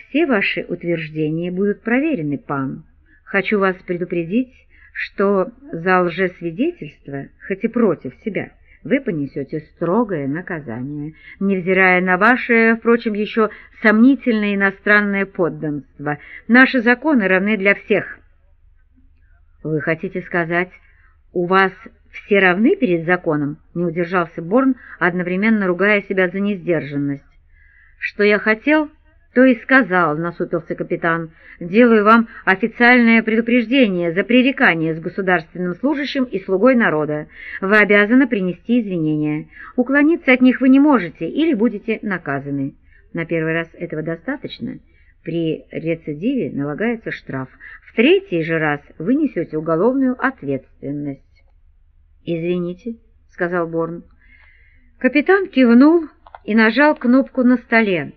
Все ваши утверждения будут проверены, пан. Хочу вас предупредить, что за лжесвидетельство, хоть и против себя, вы понесете строгое наказание, невзирая на ваше, впрочем, еще сомнительное иностранное подданство. Наши законы равны для всех. Вы хотите сказать, у вас все равны перед законом? Не удержался Борн, одновременно ругая себя за несдержанность. Что я хотел, то и сказал, насупился капитан. Делаю вам официальное предупреждение за пререкание с государственным служащим и слугой народа. Вы обязаны принести извинения. Уклониться от них вы не можете или будете наказаны. На первый раз этого достаточно. При рецидиве налагается штраф. В третий же раз вы несете уголовную ответственность. «Извините», — сказал Борн. Капитан кивнул и нажал кнопку на столе.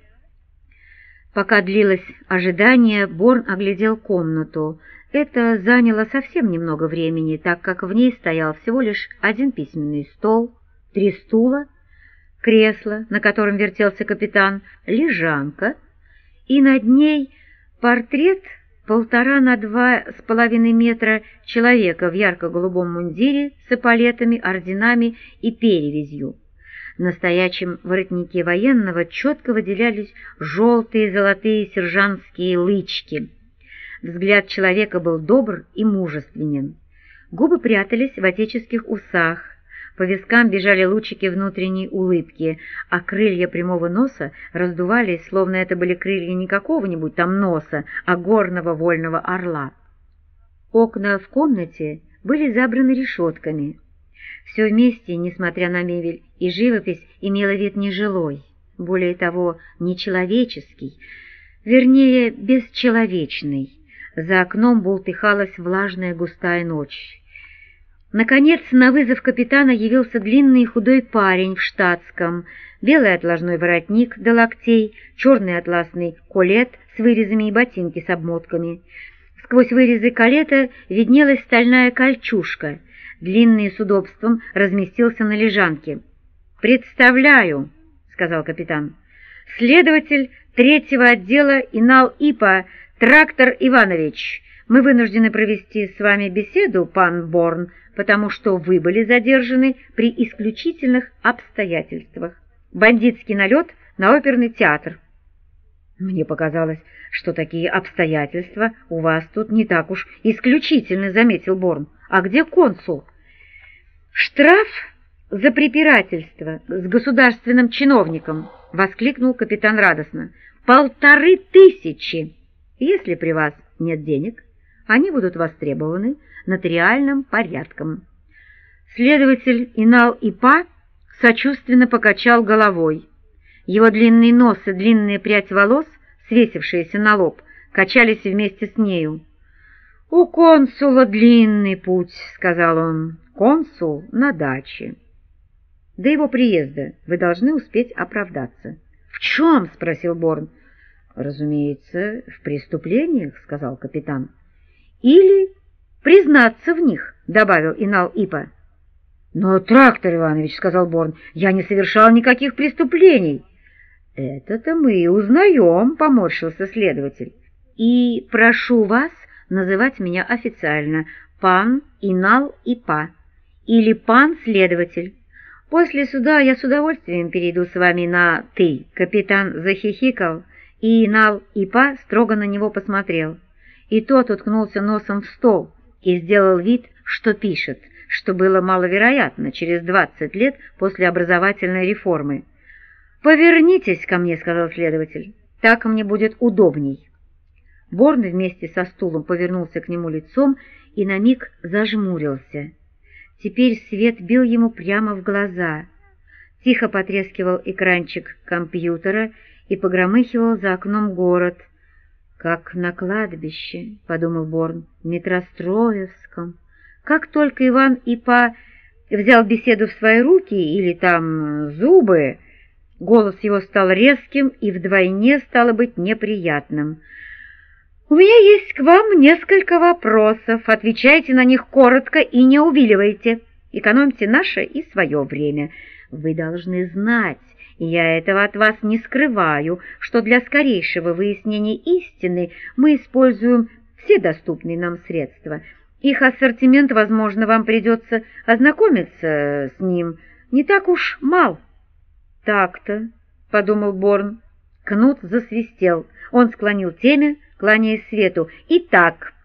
Пока длилось ожидание, Борн оглядел комнату. Это заняло совсем немного времени, так как в ней стоял всего лишь один письменный стол, 3 стула, кресло, на котором вертелся капитан, лежанка, и над ней портрет 1,5 на 2,5 метра человека в ярко-голубом мундире с эполетами, орденами и перевязью. На стоячем воротнике военного четко выделялись желтые золотые сержантские лычки. Взгляд человека был добр и мужественен. Губы прятались в отеческих усах, по вискам бежали лучики внутренней улыбки, а крылья прямого носа раздувались, словно это были крылья не какого-нибудь там носа, а горного вольного орла. Окна в комнате были забраны решетками. Все вместе, несмотря на мебель и живопись, имело вид нежилой, более того, нечеловеческий, вернее, бесчеловечный. За окном бултыхалась влажная густая ночь. Наконец, на вызов капитана явился длинный худой парень в штатском, белый отложной воротник до локтей, черный атласный колет с вырезами и ботинки с обмотками. Сквозь вырезы колета виднелась стальная кольчужка. Длинный с удобством разместился на лежанке. «Представляю», — сказал капитан, — «следователь 3-го отдела Инал-Ипа Трактор Иванович. Мы вынуждены провести с вами беседу, пан Борн, потому что вы были задержаны при исключительных обстоятельствах. Бандитский налет на оперный театр». «Мне показалось, что такие обстоятельства у вас тут не так уж исключительны», — заметил Борн. «А где консул?» «Штраф за препирательство с государственным чиновником», — воскликнул капитан радостно. «1500! Если при вас нет денег, они будут востребованы нотариальным порядком». Следователь Инал-Ипа сочувственно покачал головой. Его длинный нос и длинная прядь волос, свесившиеся на лоб, качались вместе с нею. «У консула длинный путь», — сказал он. «Консул на даче. До его приезда вы должны успеть оправдаться». «В чем?» — спросил Борн. «Разумеется, в преступлениях», — сказал капитан. «Или признаться в них», — добавил Инал-Ипа. «Но, Трактор Иванович, — сказал Борн, — я не совершал никаких преступлений». «Это-то мы и узнаем», — поморщился следователь. «И прошу вас называть меня официально пан Инал-Ипа или пан следователь. После суда я с удовольствием перейду с вами на «ты». Капитан захихикал, и Инал-Ипа строго на него посмотрел. И тот уткнулся носом в стол и сделал вид, что пишет, что было маловероятно через 20 лет после образовательной реформы. «Повернитесь ко мне», — сказал следователь, — «так мне будет удобней». Борн вместе со стулом повернулся к нему лицом и на миг зажмурился. Теперь свет бил ему прямо в глаза. Тихо потрескивал экранчик компьютера и погромыхивал за окном город. «Как на кладбище», — подумал Борн, — «в Метростроевском». Как только Иван-Ипа взял беседу в свои руки или там зубы, голос его стал резким и вдвойне, стало быть, неприятным. «У меня есть к вам несколько вопросов. Отвечайте на них коротко и не увиливайте. Экономьте наше и свое время. Вы должны знать, Я этого от вас не скрываю, что для скорейшего выяснения истины мы используем все доступные нам средства. Их ассортимент, возможно, вам придется ознакомиться с ним, не так уж мал. Так-то, — подумал Борн. Кнут засвистел. Он склонил темя, кланяясь свету. «Итак,